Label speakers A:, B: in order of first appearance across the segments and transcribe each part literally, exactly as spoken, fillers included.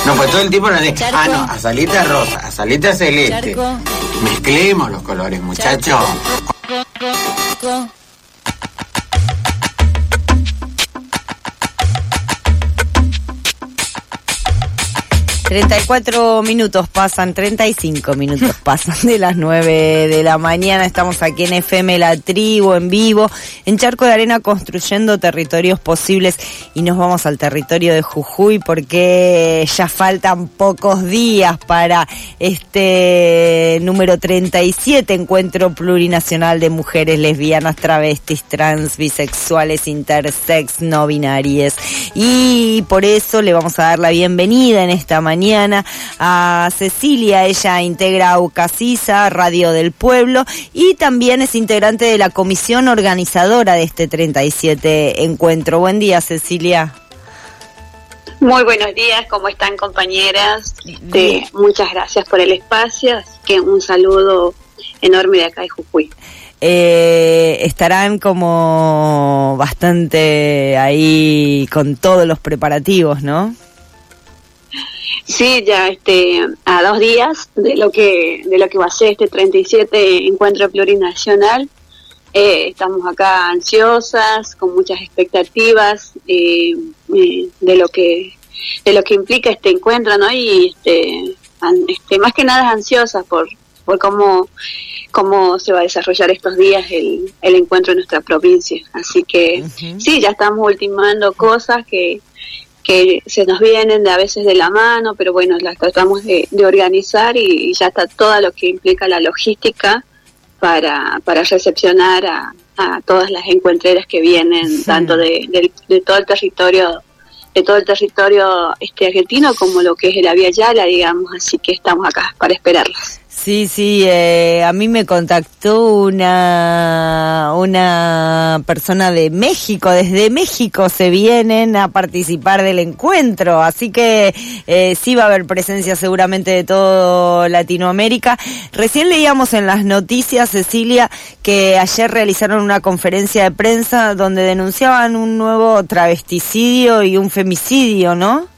A: No, pues todo el tiempo nos dice, ah, no, azalita rosa, azalita celeste. Charco. Mezclemos los colores, muchachos.
B: treinta y cuatro minutos pasan, treinta y cinco minutos pasan de las nueve de la mañana. Estamos aquí en F M La Tribu, en vivo, en Charco de Arena, construyendo territorios posibles. Y nos vamos al territorio de Jujuy porque ya faltan pocos días para este número treinta y siete, Encuentro Plurinacional de Mujeres Lesbianas, Travestis, Trans, Bisexuales, Intersex, No Binarias. Y por eso le vamos a dar la bienvenida en esta mañana mañana a Cecilia. Ella integra Aucasisa, Radio del Pueblo, y también es integrante de la comisión organizadora de este treinta y siete encuentro. Buen día, Cecilia.
C: Muy buenos días, ¿cómo están, compañeras? De, muchas gracias por el espacio, así que un saludo enorme de acá de Jujuy.
B: Eh, estarán como bastante ahí con todos los preparativos, ¿no?
C: Sí, ya este a dos días de lo que de lo que va a ser este treinta y siete Encuentro Plurinacional. Eh, estamos acá ansiosas, con muchas expectativas eh, eh, de lo que de lo que implica este encuentro, ¿no? Y este, an, este más que nada ansiosas por por cómo cómo se va a desarrollar estos días el, el encuentro en nuestra provincia. Así que uh-huh. Sí, ya estamos ultimando cosas que que se nos vienen de a veces de la mano, pero bueno, las tratamos de, de organizar y, y ya está todo lo que implica la logística para, para recepcionar a, a todas las encuentreras que vienen, sí. tanto de, de, de todo el territorio, de todo el territorio este argentino como lo que es la Vía Yala, digamos, así que estamos acá para esperarlas.
B: Sí, sí, eh, a mí me contactó una una persona de México, desde México se vienen a participar del encuentro, así que eh, sí va a haber presencia seguramente de todo Latinoamérica. Recién leíamos en las noticias, Cecilia, que ayer realizaron una conferencia de prensa donde denunciaban un nuevo travesticidio y un femicidio, ¿no?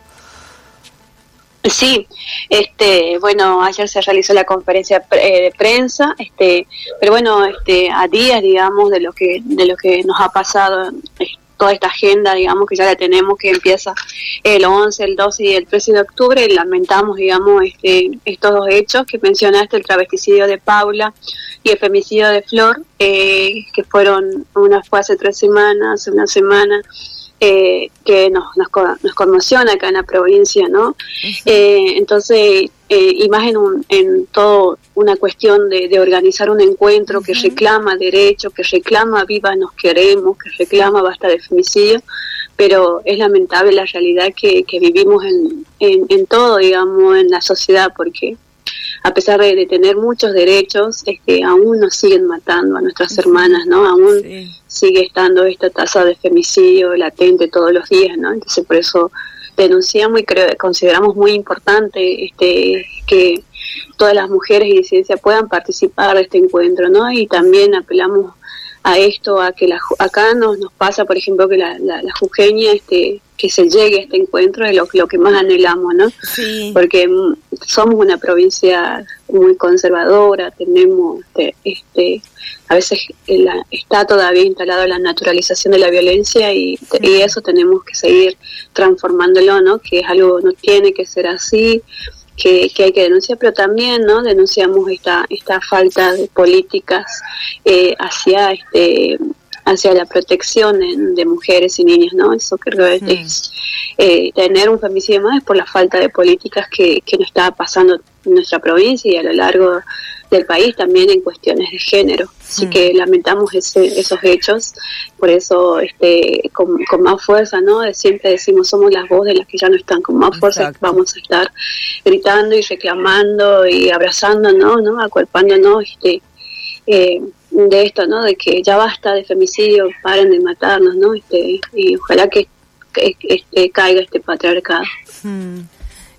C: Sí, este, bueno, ayer se realizó la conferencia eh, de prensa, este, pero bueno, este, a días, digamos, de lo que, de lo que nos ha pasado, eh, toda esta agenda, digamos, que ya la tenemos, que empieza el once, el doce y el trece de octubre, lamentamos, digamos, este, estos dos hechos que mencionaste, el travesticidio de Paula y el femicidio de Flor, eh, que fueron, una fue hace tres semanas, una semana. Eh, que nos, nos nos conmociona acá en la provincia, ¿no? Uh-huh. Eh, entonces, eh, y más en, un, en todo una cuestión de, de organizar un encuentro uh-huh. que reclama derecho, que reclama viva nos queremos, que reclama basta de femicidio, pero es lamentable la realidad que, que vivimos en, en, en todo, digamos, en la sociedad, porque a pesar de, de tener muchos derechos, este, aún nos siguen matando a nuestras uh-huh. hermanas, ¿no? Aún sí. sigue estando esta tasa de femicidio latente todos los días, ¿no? Entonces por eso denunciamos y creo, consideramos muy importante este que todas las mujeres y disidencias puedan participar de este encuentro, ¿no? Y también apelamos a esto, a que la, acá nos, nos pasa, por ejemplo, que la, la, la jujeña, este, que se llegue a este encuentro es lo, lo que más anhelamos, ¿no? Sí. Porque m, somos una provincia muy conservadora, tenemos, este, este a veces la, está todavía instalada la naturalización de la violencia y, sí. y eso tenemos que seguir transformándolo, ¿no? Que es algo, no tiene que ser así, que, que hay que denunciar, pero también, ¿no? Denunciamos esta esta falta de políticas eh, hacia este hacia la protección de, de mujeres y niñas, ¿no? Eso creo que mm. es eh, tener un femicidio más es por la falta de políticas que, que nos está pasando en nuestra provincia y a lo largo del país también en cuestiones de género. Así mm. que lamentamos ese, esos hechos, por eso este con, con más fuerza, ¿no? Siempre decimos somos las voces de las que ya no están, con más fuerza Exacto. Vamos a estar gritando y reclamando y abrazándonos, ¿no? Acuerpándonos este eh, de esto, ¿no? De que ya basta de femicidio, paren de matarnos, ¿no? Este y ojalá que, que este caiga este patriarcado.
B: Hmm.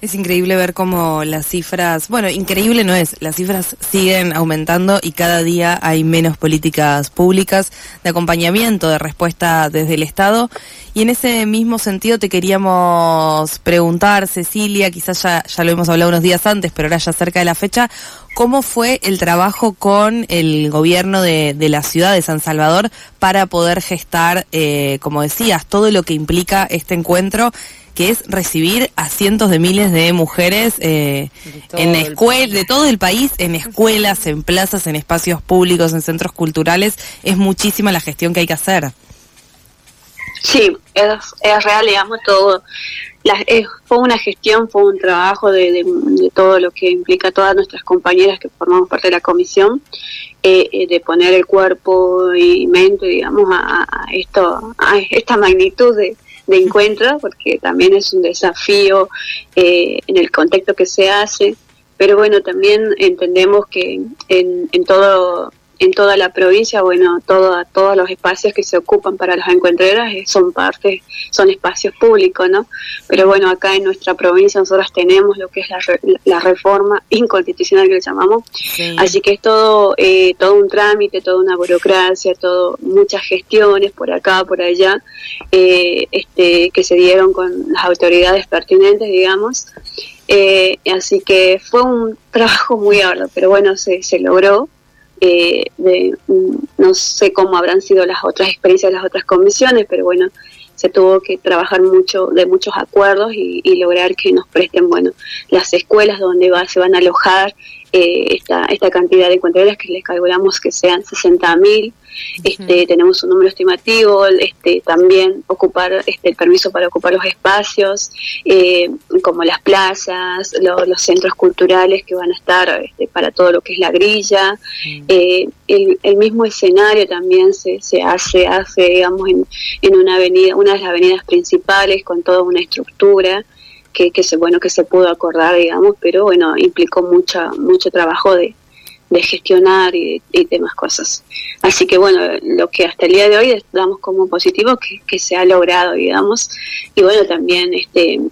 D: Es increíble ver cómo las cifras, bueno, increíble no es, las cifras siguen aumentando y cada día hay menos políticas públicas de acompañamiento, de respuesta desde el Estado. Y en ese mismo sentido te queríamos preguntar, Cecilia, quizás ya, ya lo hemos hablado unos días antes, pero ahora ya cerca de la fecha, ¿cómo fue el trabajo con el gobierno de, de la ciudad de San Salvador para poder gestar, eh, como decías, todo lo que implica este encuentro, que es recibir a cientos de miles de mujeres eh, en escuelas, de todo el país, en escuelas, en plazas, en espacios públicos, en centros culturales? Es muchísima la gestión que hay que hacer.
C: Sí, es, es real, digamos, todo. La, es, fue una gestión, fue un trabajo de, de, de todo lo que implica todas nuestras compañeras que formamos parte de la comisión, eh, de poner el cuerpo y mente, digamos, a, a esto, a esta magnitud de de encuentro, porque también es un desafío eh, en el contexto que se hace, pero bueno, también entendemos que en, en todo en toda la provincia, bueno, todo, todos los espacios que se ocupan para las encuentreras eh, son parte, son espacios públicos, ¿no? Pero bueno, acá en nuestra provincia nosotros tenemos lo que es la, re, la reforma inconstitucional que le llamamos, sí. Así que es todo, eh, todo un trámite, toda una burocracia, todo, muchas gestiones por acá, por allá, eh, este, que se dieron con las autoridades pertinentes, digamos, eh, así que fue un trabajo muy arduo, pero bueno, se, se logró. Eh, de, no sé cómo habrán sido las otras experiencias de las otras comisiones, pero bueno, se tuvo que trabajar mucho de muchos acuerdos y, y lograr que nos presten, bueno, las escuelas donde va, se van a alojar eh, esta esta cantidad de encuentreras, que les calculamos que sean sesenta mil. Este, uh-huh. Tenemos un número estimativo, este, también ocupar este, el permiso para ocupar los espacios, eh, como las plazas, lo, los centros culturales que van a estar este, para todo lo que es la grilla, uh-huh. eh, el, el mismo escenario también se, se hace, hace digamos, en, en una avenida, una de las avenidas principales, con toda una estructura que, que se, bueno, que se pudo acordar, digamos, pero bueno, implicó mucha, mucho trabajo de de gestionar y, y demás cosas. Así que bueno, lo que hasta el día de hoy damos como positivo que, que se ha logrado, digamos, y bueno, también este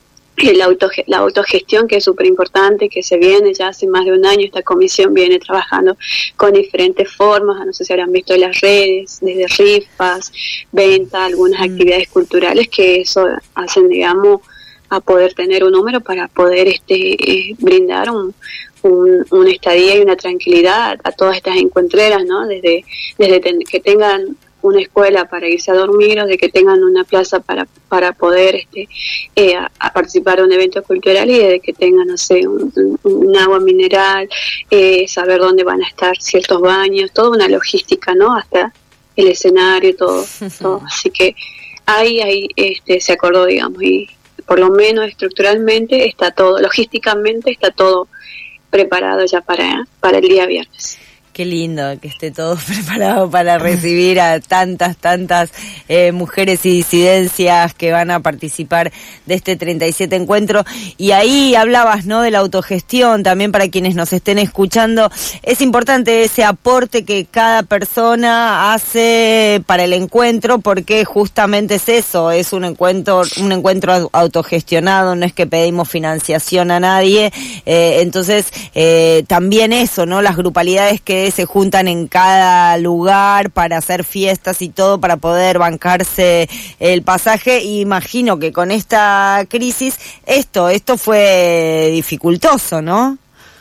C: el auto, la autogestión, que es súper importante, que se viene ya hace más de un año, esta comisión viene trabajando con diferentes formas, no sé si habrán visto en las redes, desde rifas, venta, algunas mm. actividades culturales, que eso hacen, digamos, a poder tener un número para poder este eh, brindar un Un, una estadía y una tranquilidad a todas estas encuentreras, ¿no? Desde desde ten, que tengan una escuela para irse a dormir, o de que tengan una plaza para para poder este eh, a, a participar de un evento cultural, y de que tengan, no sé, un, un, un agua mineral, eh, saber dónde van a estar ciertos baños, toda una logística, ¿no? Hasta el escenario, todo, todo. Así que ahí, ahí este, se acordó, digamos, y por lo menos estructuralmente está todo, logísticamente está todo preparado ya para, para el día viernes.
B: Qué lindo que esté todo preparado para recibir a tantas, tantas eh, mujeres y disidencias que van a participar de este treinta y siete encuentro. Y ahí hablabas, ¿no?, de la autogestión, también para quienes nos estén escuchando. Es importante ese aporte que cada persona hace para el encuentro, porque justamente es eso, es un encuentro, un encuentro autogestionado, no es que pedimos financiación a nadie. Eh, entonces, eh, también eso, ¿no?, las grupalidades que se juntan en cada lugar para hacer fiestas y todo, para poder bancarse el pasaje. Y imagino que con esta crisis esto esto fue dificultoso, ¿no?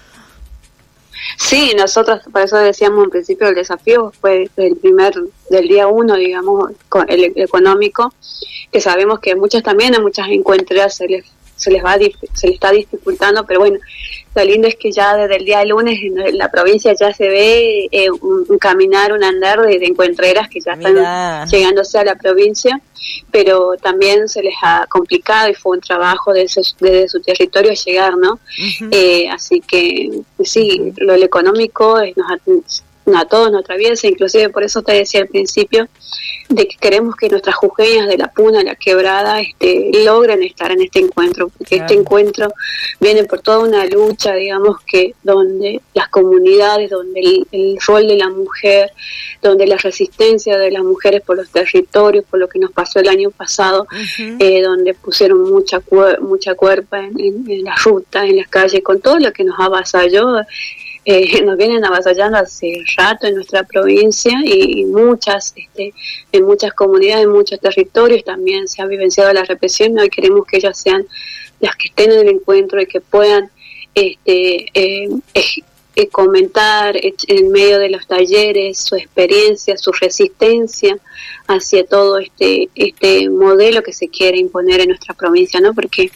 C: Sí, nosotros, por eso decíamos en principio, el desafío fue el primer, del día uno, digamos, con el, el económico, que sabemos que muchas también, a muchas encuentras se les se les va se les está dificultando, pero bueno, lo lindo es que ya desde el día de lunes en la provincia ya se ve eh, un, un caminar, un andar de, de encuentreras que ya están Mirá. llegándose a la provincia, pero también se les ha complicado y fue un trabajo desde su, desde su territorio llegar, ¿no? Uh-huh. Eh, así que sí, lo, lo económico es, nos ha, a todos nos atraviesa, inclusive por eso te decía al principio, de que queremos que nuestras jujeñas de la Puna, la Quebrada, este, logren estar en este encuentro, porque claro. Este encuentro viene por toda una lucha, digamos, que donde las comunidades, donde el, el rol de la mujer, donde la resistencia de las mujeres por los territorios, por lo que nos pasó el año pasado, uh-huh. eh, donde pusieron mucha cuer- mucha cuerpa en, en, en las rutas, en las calles, con todo lo que nos avasalló. Eh, nos vienen avasallando hace rato en nuestra provincia y, y muchas, este, en muchas comunidades, en muchos territorios también se ha vivenciado la represión, ¿no? Y queremos que ellas sean las que estén en el encuentro y que puedan este, eh, eh, comentar en medio de los talleres su experiencia, su resistencia hacia todo este, este modelo que se quiere imponer en nuestra provincia, ¿no? Porque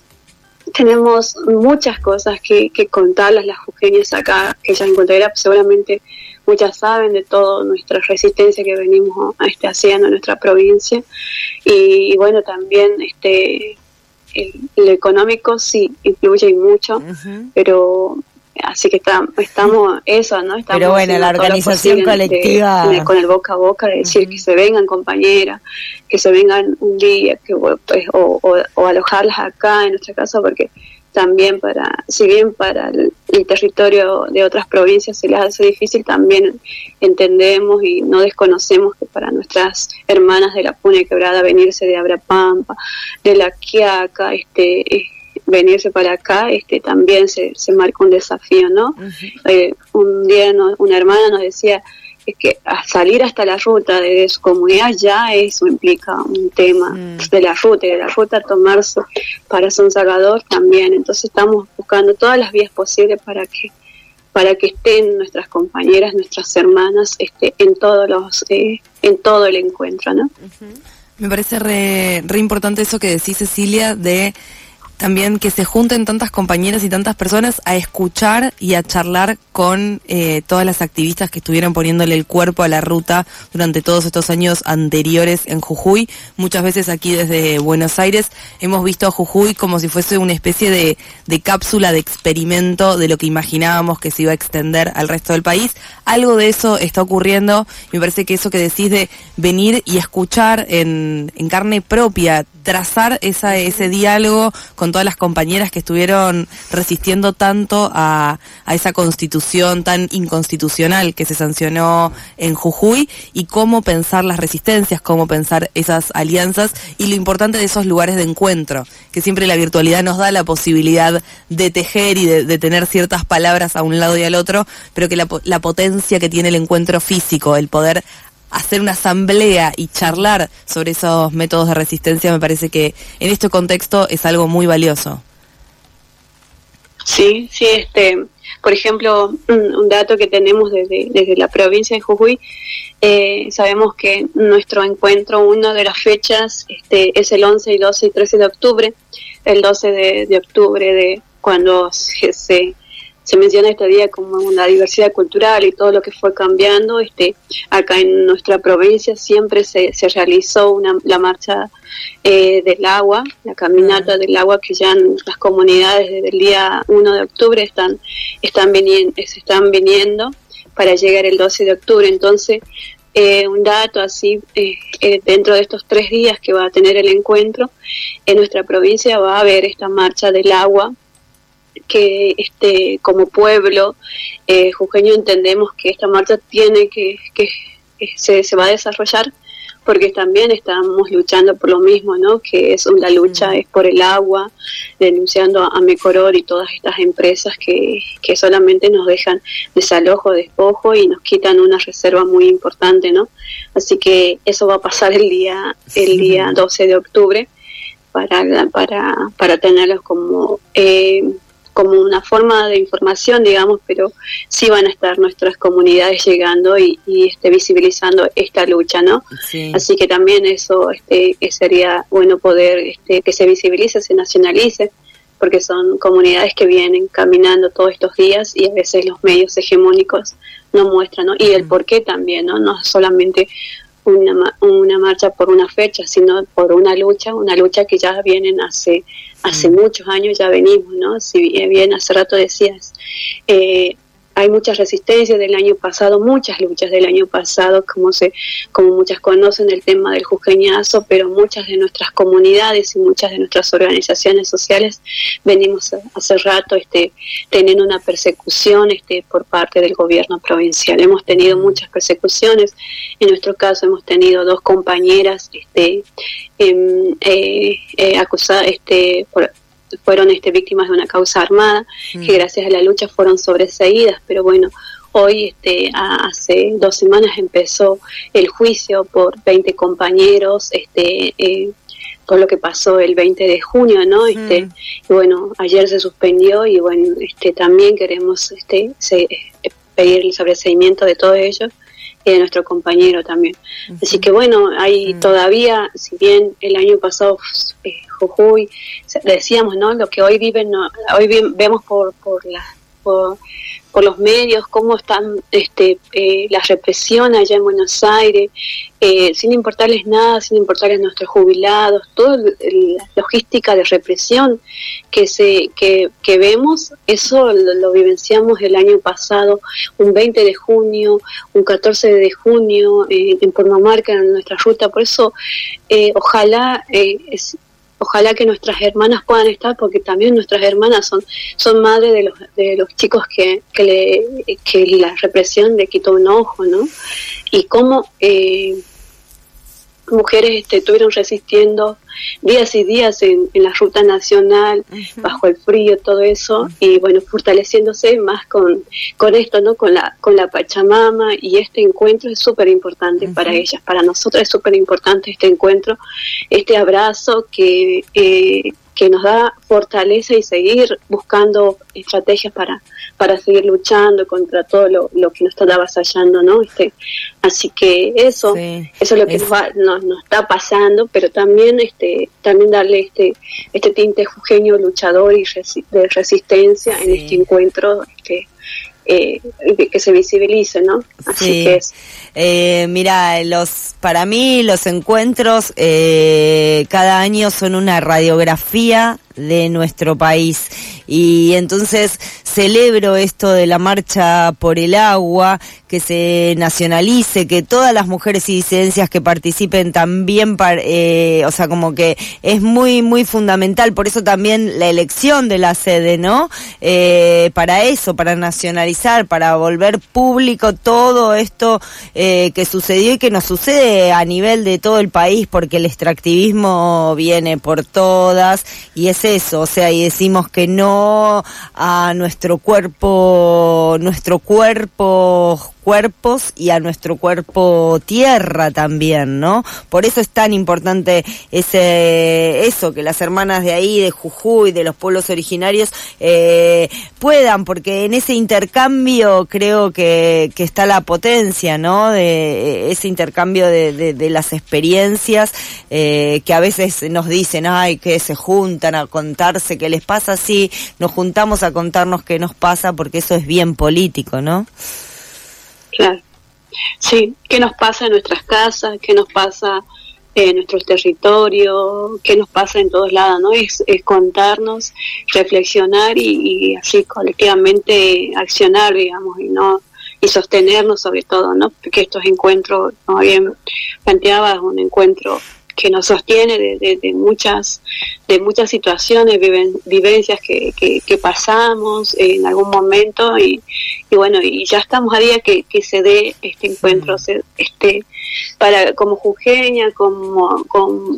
C: tenemos muchas cosas que, que contarlas las jujeñas acá, que ellas encontrarán, seguramente muchas saben de toda nuestra resistencia que venimos este, haciendo en nuestra provincia, y, y bueno, también este el, lo económico sí influye mucho, uh-huh. pero así que está, estamos eso, ¿no? Estamos
B: pero bueno, la organización colectiva
C: de, de, con el boca a boca, de decir uh-huh. que se vengan compañeras, que se vengan un día, que pues, o, o, o alojarlas acá en nuestra casa, porque también para, si bien para el, el territorio de otras provincias se les hace difícil, también entendemos y no desconocemos que para nuestras hermanas de la Puna y Quebrada venirse de Abrapampa, de La Quiaca, este eh, venirse para acá, este también se, se marca un desafío, ¿no? Uh-huh. Eh, un día no, una hermana nos decía es que a salir hasta la ruta de su comunidad ya eso implica un tema mm. de la ruta y de la ruta tomarse para San Salvador también. Entonces estamos buscando todas las vías posibles para que para que estén nuestras compañeras, nuestras hermanas, este, en todos los eh, en todo el encuentro, ¿no?
D: Uh-huh. Me parece re, re importante eso que decís, Cecilia, de también que se junten tantas compañeras y tantas personas a escuchar y a charlar con eh, todas las activistas que estuvieron poniéndole el cuerpo a la ruta durante todos estos años anteriores en Jujuy. Muchas veces aquí desde Buenos Aires hemos visto a Jujuy como si fuese una especie de, de cápsula de experimento de lo que imaginábamos que se iba a extender al resto del país. Algo de eso está ocurriendo. Me parece que eso que decís de venir y escuchar en, en carne propia, trazar esa, ese diálogo con todas las compañeras que estuvieron resistiendo tanto a, a esa constitución tan inconstitucional que se sancionó en Jujuy, y cómo pensar las resistencias, cómo pensar esas alianzas y lo importante de esos lugares de encuentro, que siempre la virtualidad nos da la posibilidad de tejer y de, de tener ciertas palabras a un lado y al otro, pero que la, la potencia que tiene el encuentro físico, el poder hacer una asamblea y charlar sobre esos métodos de resistencia, me parece que en este contexto es algo muy valioso.
C: Sí, sí, este, por ejemplo, un, un dato que tenemos desde, desde la provincia de Jujuy, eh, sabemos que nuestro encuentro, una de las fechas, este, es el once y doce y trece de octubre, el doce de, de octubre de cuando se, se se menciona este día como una diversidad cultural y todo lo que fue cambiando. Este, acá en nuestra provincia siempre se, se realizó una, la marcha eh, del agua, la caminata del agua, que ya en las comunidades desde el día uno de octubre están, están viniendo, se están viniendo para llegar el doce de octubre. Entonces, eh, un dato así, eh, eh, dentro de estos tres días que va a tener el encuentro, en nuestra provincia va a haber esta marcha del agua, que este como pueblo eh, jujeño entendemos que esta marcha tiene que, que, que se, se va a desarrollar, porque también estamos luchando por lo mismo, ¿no? Que es la lucha es por el agua, denunciando a Mecoror y todas estas empresas que, que solamente nos dejan desalojo, despojo y nos quitan una reserva muy importante, ¿no? Así que eso va a pasar el día el día doce de octubre para para para tenerlos como eh, como una forma de información, digamos, pero sí van a estar nuestras comunidades llegando y, y este, visibilizando esta lucha, ¿no? Sí. Así que también eso este, sería bueno poder este, que se visibilice, se nacionalice, porque son comunidades que vienen caminando todos estos días y a veces los medios hegemónicos no muestran, ¿no? Y el por qué también, ¿no? No solamente una, una marcha por una fecha, sino por una lucha, una lucha que ya vienen hace hace mm. muchos años, ya venimos, ¿no? Si bien hace rato decías, eh, hay muchas resistencias del año pasado, muchas luchas del año pasado, como se, como muchas conocen el tema del jujeñazo, pero muchas de nuestras comunidades y muchas de nuestras organizaciones sociales venimos hace rato este, teniendo una persecución este, por parte del gobierno provincial. Hemos tenido muchas persecuciones, en nuestro caso hemos tenido dos compañeras este, eh, eh, eh, acusadas este, por fueron este, víctimas de una causa armada, mm. que gracias a la lucha fueron sobreseídas, pero bueno, hoy este, a, hace dos semanas empezó el juicio por veinte compañeros, este, eh, por lo que pasó el veinte de junio, ¿no? Este, mm. y bueno, ayer se suspendió y bueno, este, también queremos este, se, eh, pedir el sobreseimiento de todos ellos y de nuestro compañero también. Uh-huh. Así que bueno, hay uh-huh. todavía, si bien el año pasado eh, Jujuy, decíamos, ¿no? Lo que hoy viven, no, hoy vi, vemos por por la por, por los medios cómo están este eh, la represión allá en Buenos Aires, eh, sin importarles nada, sin importarles nuestros jubilados, toda la logística de represión que se que, que vemos, eso lo, lo vivenciamos el año pasado, un veinte de junio, un catorce de junio, eh, en Purmamarca, en nuestra ruta. Por eso, eh, ojalá eh, es, Ojalá que nuestras hermanas puedan estar, porque también nuestras hermanas son son madres de los de los chicos que que, le, que la represión le quitó un ojo, ¿no? Y cómo eh, mujeres este, estuvieron resistiendo días y días en, en la ruta nacional, uh-huh. bajo el frío, todo eso, uh-huh. y bueno, fortaleciéndose más con con esto, ¿no? Con la con la Pachamama, y este encuentro es súper importante uh-huh. para ellas, para nosotros es súper importante este encuentro, este abrazo que eh, que nos da fortaleza y seguir buscando estrategias para para seguir luchando contra todo lo, lo que nos está avasallando, ¿no? Este, así que eso, sí, eso es lo que es... Nos, va, nos, nos está pasando, pero también este también darle este este tinte jujeño luchador y resi- de resistencia sí. en este encuentro este eh, que se visibilice, ¿no? Así
B: sí.
C: que es.
B: Eh, mira, los para mí los encuentros eh, cada año son una radiografía de nuestro país, y entonces celebro esto de la marcha por el agua, que se nacionalice, que todas las mujeres y disidencias que participen también, eh, o sea, como que es muy muy fundamental, por eso también la elección de la sede, ¿no? Eh, para eso, para nacionalizar, para volver público todo esto eh, que sucedió y que nos sucede a nivel de todo el país, porque el extractivismo viene por todas, y es eso, o sea, y decimos que no a nuestro cuerpo, nuestro cuerpo cuerpos y a nuestro cuerpo tierra también, ¿no? Por eso es tan importante ese eso, que las hermanas de ahí, de Jujuy, de los pueblos originarios, eh, puedan, porque en ese intercambio creo que, que está la potencia, ¿no? De ese intercambio de, de, de las experiencias, eh, que a veces nos dicen, ay, que se juntan a contarse qué les pasa. Sí, nos juntamos a contarnos qué nos pasa, porque eso es bien político, ¿no?
C: Claro, sí, qué nos pasa en nuestras casas, qué nos pasa en nuestros territorios, qué nos pasa en todos lados, ¿no? Es, es contarnos, reflexionar y, y así colectivamente accionar, digamos, y no y sostenernos sobre todo, ¿no? Porque estos encuentros, como bien planteabas, un encuentro que nos sostiene de, de, de muchas de muchas situaciones, viven, vivencias que, que, que pasamos en algún momento, y, y bueno, y ya estamos a día que, que se dé este encuentro, se, este para como jujeña, como como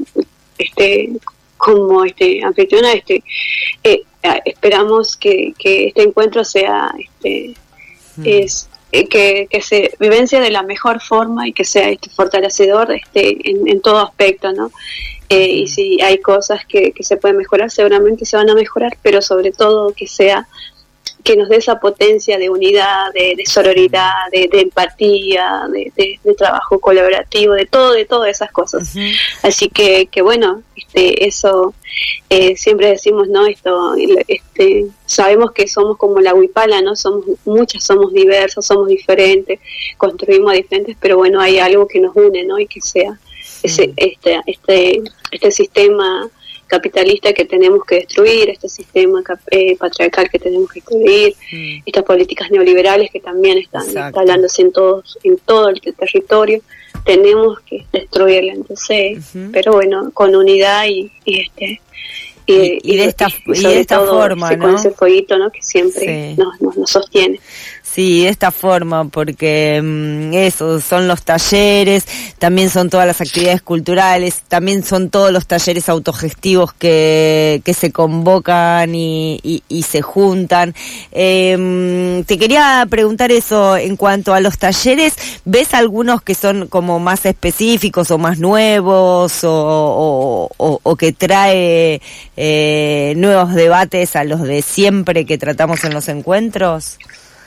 C: este como este anfitriona, este eh, esperamos que, que este encuentro sea este mm. es Que, que se vivencie de la mejor forma y que sea este fortalecedor este en, en todo aspecto, ¿no? Eh, y si hay cosas que, que se pueden mejorar, seguramente se van a mejorar, pero sobre todo que sea que nos dé esa potencia de unidad, de, de sororidad, de, de empatía, de, de, de trabajo colaborativo, de todo, de todas esas cosas. Uh-huh. Así que, que bueno, este, eso eh, siempre decimos, ¿no? Esto, este, sabemos que somos como la huipala, ¿no? Somos muchas, somos diversas, somos diferentes, construimos diferentes, pero bueno, hay algo que nos une, ¿no? Y que sea ese, este, este, este sistema capitalista que tenemos que destruir, este sistema eh, patriarcal que tenemos que destruir, mm. estas políticas neoliberales que también están Exacto. instalándose en todos, en todo el territorio, tenemos que destruirla. Entonces, uh-huh. pero bueno, con unidad y, y este y,
B: y, y de esta y, y de esta todo, forma, ¿no?
C: Con ese fueguito, ¿no? Que siempre sí. nos, nos, nos sostiene.
B: Sí, de esta forma, porque mmm, eso, son los talleres, también son todas las actividades culturales, también son todos los talleres autogestivos que, que se convocan y, y, y se juntan. Eh, te quería preguntar eso, en cuanto a los talleres, ¿ves algunos que son como más específicos o más nuevos o, o, o, o que trae eh, nuevos debates a los de siempre que tratamos en los encuentros?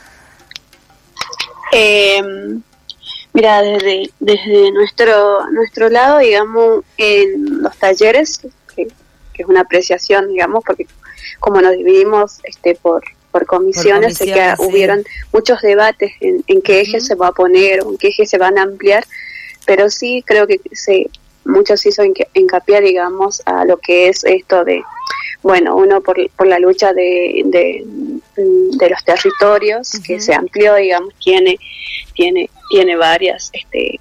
C: Eh, mira, desde desde nuestro nuestro lado, digamos, en los talleres, que, que es una apreciación, digamos, porque como nos dividimos este por por comisiones, sé que sí. hubieron muchos debates en, en qué eje uh-huh. se va a poner o en qué eje se van a ampliar, pero sí creo que se muchos hizo hincapié, digamos, a lo que es esto de, bueno, uno por, por la lucha de, de, de los territorios, uh-huh. que se amplió, digamos, tiene tiene tiene varias este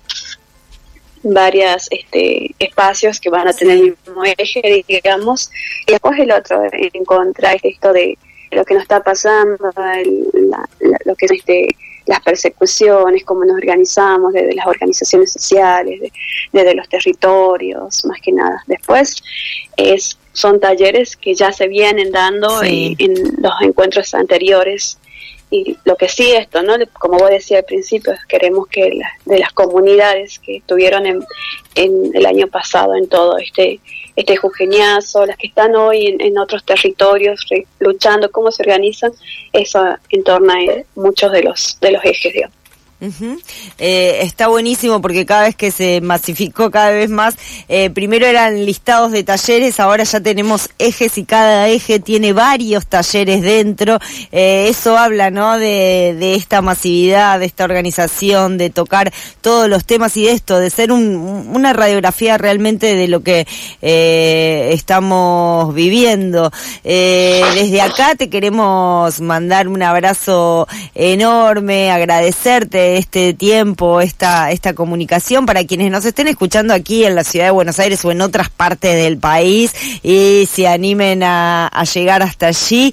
C: varias este espacios que van a tener sí. el mismo eje, digamos, y después el otro, en contra esto de lo que nos está pasando, el, la, la, lo que es este las persecuciones, cómo nos organizamos desde las organizaciones sociales, de, desde los territorios, más que nada. Después es son talleres que ya se vienen dando sí. en, en los encuentros anteriores, y lo que sí esto, ¿no? Como vos decías al principio, queremos que la, de las comunidades que estuvieron en, en el año pasado en todo este este jujeñazo, las que están hoy en, en otros territorios re, luchando, cómo se organizan, eso en torno a muchos de los de los ejes, digamos.
B: Uh-huh. Eh, está buenísimo porque cada vez que se masificó cada vez más, eh, primero eran listados de talleres, ahora ya tenemos ejes y cada eje tiene varios talleres dentro. Eh, eso habla, ¿no? De, de esta masividad, de esta organización, de tocar todos los temas y de esto, de ser un, una radiografía realmente de lo que eh, estamos viviendo. Eh, desde acá te queremos mandar un abrazo enorme, agradecerte este tiempo, esta esta comunicación, para quienes nos estén escuchando aquí en la ciudad de Buenos Aires o en otras partes del país y se animen a, a llegar hasta allí.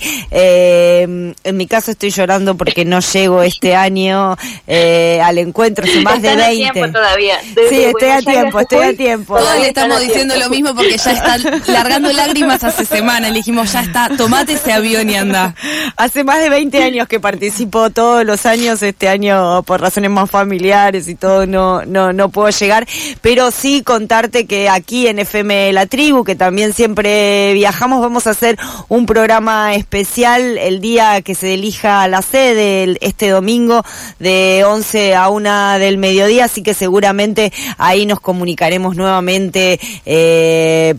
B: Eh, en mi caso estoy llorando porque no llego este año eh, al encuentro, hace más de veinte.
C: Están a tiempo todavía.
B: Desde sí, estoy a tiempo, estoy a tiempo.
D: Todos le estamos diciendo lo mismo porque ya están largando lágrimas hace semanas. Le dijimos, ya está, tomate ese avión y anda.
B: Hace más de veinte años que participo todos los años, este año por razones más familiares y todo no no no puedo llegar, pero sí contarte que aquí en F M La Tribu, que también siempre viajamos, vamos a hacer un programa especial el día que se elija la sede, este domingo de once a una del mediodía, así que seguramente ahí nos comunicaremos nuevamente eh,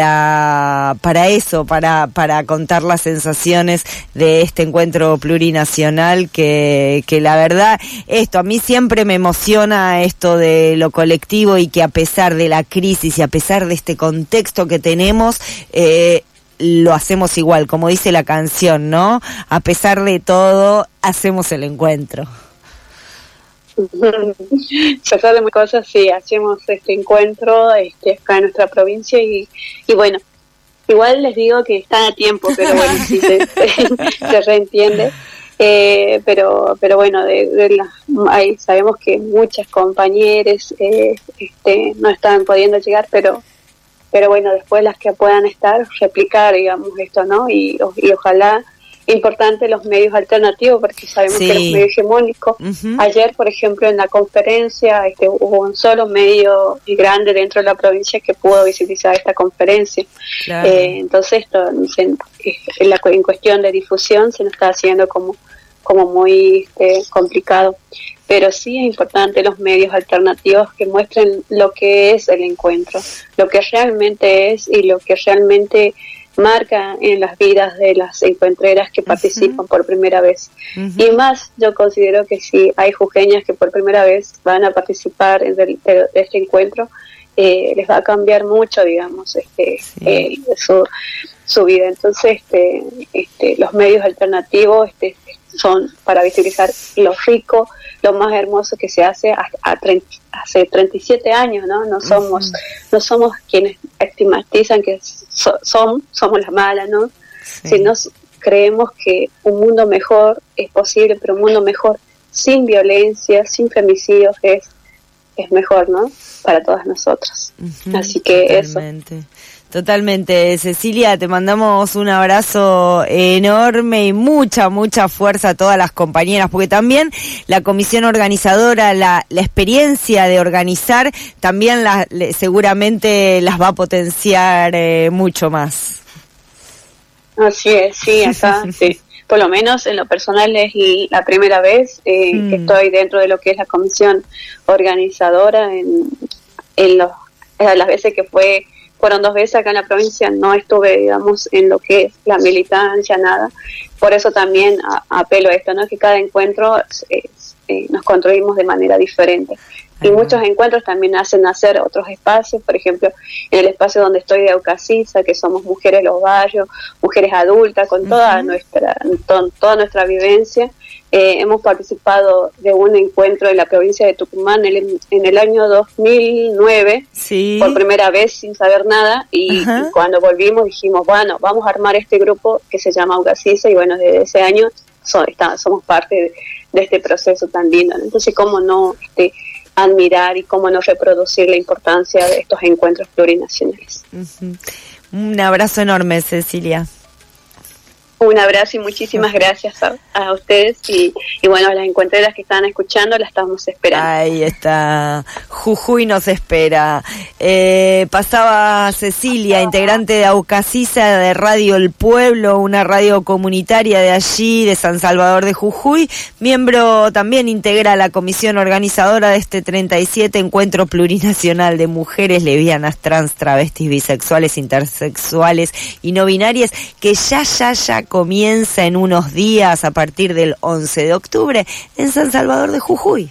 B: para para eso, para para contar las sensaciones de este encuentro plurinacional que que la verdad esto a mí siempre me emociona, esto de lo colectivo, y que a pesar de la crisis y a pesar de este contexto que tenemos, eh, lo hacemos igual, como dice la canción, ¿no? A pesar de todo, hacemos el encuentro.
C: A pesar de muchas cosas, sí, hacemos este encuentro este, acá en nuestra provincia y, y bueno, igual les digo que están a tiempo, pero bueno, sí se, se reentiende. Eh, pero pero bueno, de, de la, hay, sabemos que muchas compañeras eh, este, no están pudiendo llegar, pero pero bueno, después las que puedan estar, replicar, digamos, esto, ¿no? Y, y ojalá, importante los medios alternativos, porque sabemos sí. que los medios hegemónicos, uh-huh. ayer, por ejemplo, en la conferencia, este, hubo un solo medio grande dentro de la provincia que pudo visibilizar esta conferencia. Claro. Eh, entonces, esto en, en, la, en cuestión de difusión se nos está haciendo como, como muy este, complicado. Pero sí es importante los medios alternativos que muestren lo que es el encuentro, lo que realmente es y lo que realmente marca en las vidas de las encuentreras que participan uh-huh. por primera vez. Uh-huh. Y más, yo considero que si hay jujeñas que por primera vez van a participar de, de, de este encuentro, eh, les va a cambiar mucho, digamos, este, sí. eh, su, su vida. Entonces, este, este, los medios alternativos este, son para visibilizar lo rico, lo más hermoso que se hace a, a treinta, hace treinta y siete años, ¿no? No somos, uh-huh. no somos quienes estigmatizan que so, son, somos las malas, ¿no? Sí. Sino creemos que un mundo mejor es posible, pero un mundo mejor sin violencia, sin femicidios es, es mejor, ¿no? Para todas nosotras. Uh-huh. Así que
B: Totalmente. eso. Totalmente, Cecilia, te mandamos un abrazo enorme y mucha, mucha fuerza a todas las compañeras, porque también la comisión organizadora, la, la experiencia de organizar, también la, le, seguramente las va a potenciar eh, mucho más.
C: Así es, sí, acá, sí. Por lo menos en lo personal es la primera vez eh, mm. que estoy dentro de lo que es la comisión organizadora. En, en los, las veces que fue fueron dos veces acá en la provincia, no estuve, digamos, en lo que es la militancia, nada. Por eso también a, apelo a esto, ¿no? Que cada encuentro eh, eh, nos construimos de manera diferente. Y uh-huh. muchos encuentros también hacen nacer otros espacios, por ejemplo, en el espacio donde estoy de Aucasisa, que somos mujeres de los barrios, mujeres adultas, con toda uh-huh. nuestra to, toda nuestra vivencia. Eh, hemos participado de un encuentro en la provincia de Tucumán en el, en el año dos mil nueve, sí. por primera vez sin saber nada, y, uh-huh. y cuando volvimos dijimos, bueno, vamos a armar este grupo que se llama Aucasisa, y bueno, desde ese año so, está, somos parte de, de este proceso tan lindo, ¿no? Entonces, ¿cómo no este, admirar y cómo no reproducir la importancia de estos encuentros plurinacionales?
B: Uh-huh. Un abrazo enorme, Cecilia.
C: Un abrazo y muchísimas gracias a, a ustedes y, y bueno, a las encuentreras que están escuchando, las estamos esperando.
B: Ahí está, Jujuy nos espera. Eh, pasaba Cecilia, integrante de Aucasisa, de Radio El Pueblo, una radio comunitaria de allí, de San Salvador de Jujuy, miembro también integra la comisión organizadora de este treinta y siete Encuentro Plurinacional de Mujeres Lesbianas, Trans, Travestis, Bisexuales, Intersexuales y No Binarias, que ya, ya, ya comienza en unos días a partir del once de octubre en San Salvador de Jujuy.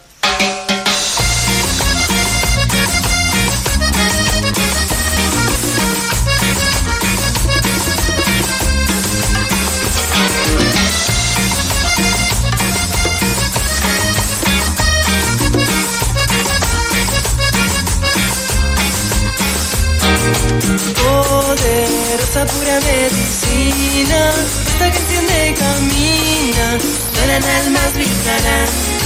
E: Poderosa pura medicina, esta que entiende y camina, suenan almas vibrarán.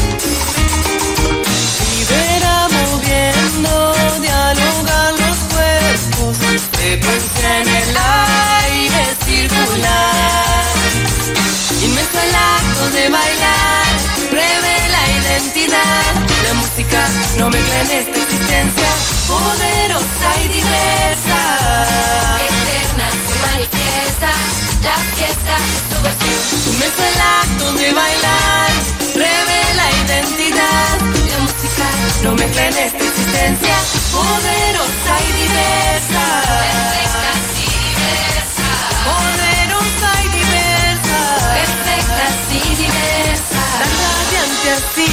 E: Libera moviendo, dialogan los cuerpos, frecuencia en el aire circular. Inmenso el acto de bailar, revela identidad. La música no mezcla en esta existencia, poderosa y diversa.
F: Eterna se manifiesta, la fiesta es tu versión.
E: Inmenso el acto de bailar, revela identidad. La música no mezcla en esta existencia, poderosa y diversa.
F: Perfecta y diversa.
E: Poderosa y diversa.
F: Perfecta y diversa.
E: Tan radiante así.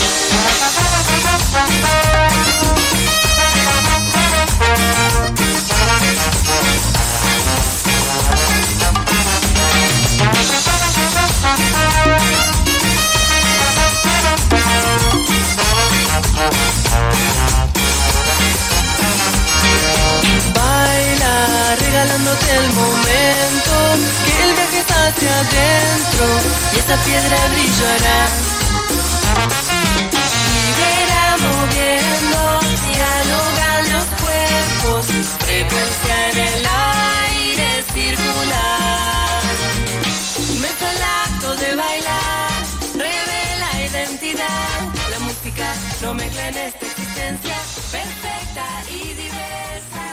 E: Baila regalándote el momento, que el viaje está hacia adentro y esa piedra brillará. Libera moviendo, dialogan los cuerpos, frecuencia en el aire circular. Inmenso el acto de bailar, revela identidad. La música no mezcla en esta existencia, perfecta y diversa.